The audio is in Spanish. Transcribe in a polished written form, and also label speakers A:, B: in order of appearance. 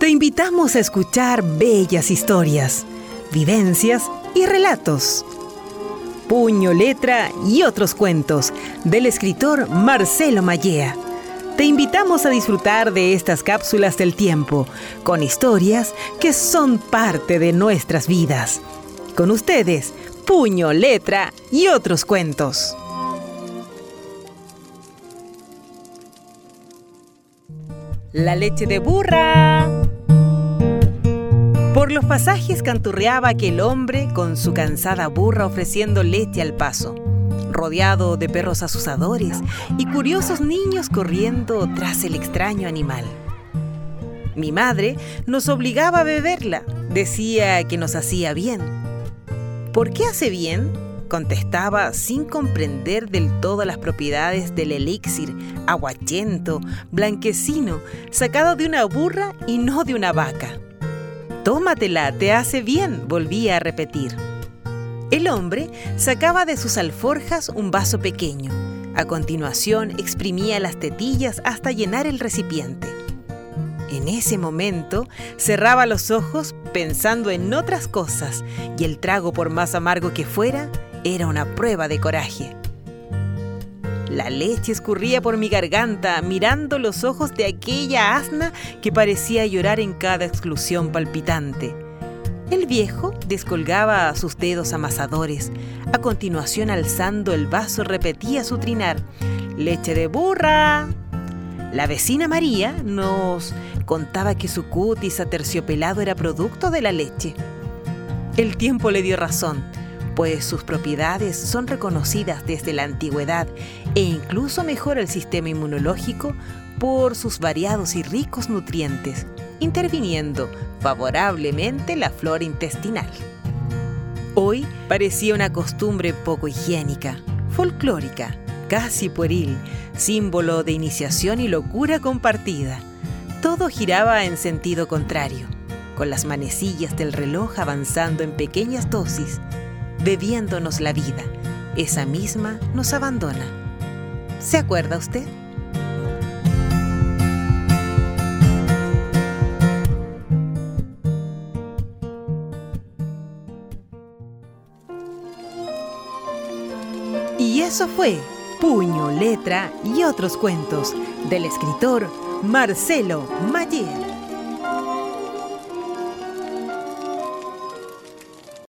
A: Te invitamos a escuchar bellas historias, vivencias y relatos. Puño, letra y otros cuentos del escritor Marcelo Mallea. Te invitamos a disfrutar de estas cápsulas del tiempo, con historias que son parte de nuestras vidas. Con ustedes, Puño, letra y otros cuentos. La leche de burra. Por los pasajes canturreaba aquel hombre con su cansada burra ofreciendo leche al paso, rodeado de perros asusadores y curiosos niños corriendo tras el extraño animal. Mi madre nos obligaba a beberla, decía que nos hacía bien. ¿Por qué hace bien?, contestaba sin comprender del todo las propiedades del elixir aguachento, blanquecino, sacado de una burra y no de una vaca. «Tómatela, te hace bien», volvía a repetir. El hombre sacaba de sus alforjas un vaso pequeño. A continuación exprimía las tetillas hasta llenar el recipiente. En ese momento cerraba los ojos pensando en otras cosas y el trago, por más amargo que fuera, era una prueba de coraje. La leche escurría por mi garganta mirando los ojos de aquella asna que parecía llorar en cada exclusión palpitante. El viejo descolgaba sus dedos amasadores. A continuación, alzando el vaso, repetía su trinar: «¡Leche de burra!». La vecina María nos contaba que su cutis aterciopelado era producto de la leche. El tiempo le dio razón, pues sus propiedades son reconocidas desde la antigüedad e incluso mejora el sistema inmunológico por sus variados y ricos nutrientes, interviniendo favorablemente la flora intestinal. Hoy parecía una costumbre poco higiénica, folclórica, casi pueril, símbolo de iniciación y locura compartida. Todo giraba en sentido contrario, con las manecillas del reloj avanzando en pequeñas dosis, bebiéndonos la vida. Esa misma nos abandona. ¿Se acuerda usted? Y eso fue Puño, letra y otros cuentos del escritor Marcelo Mallea.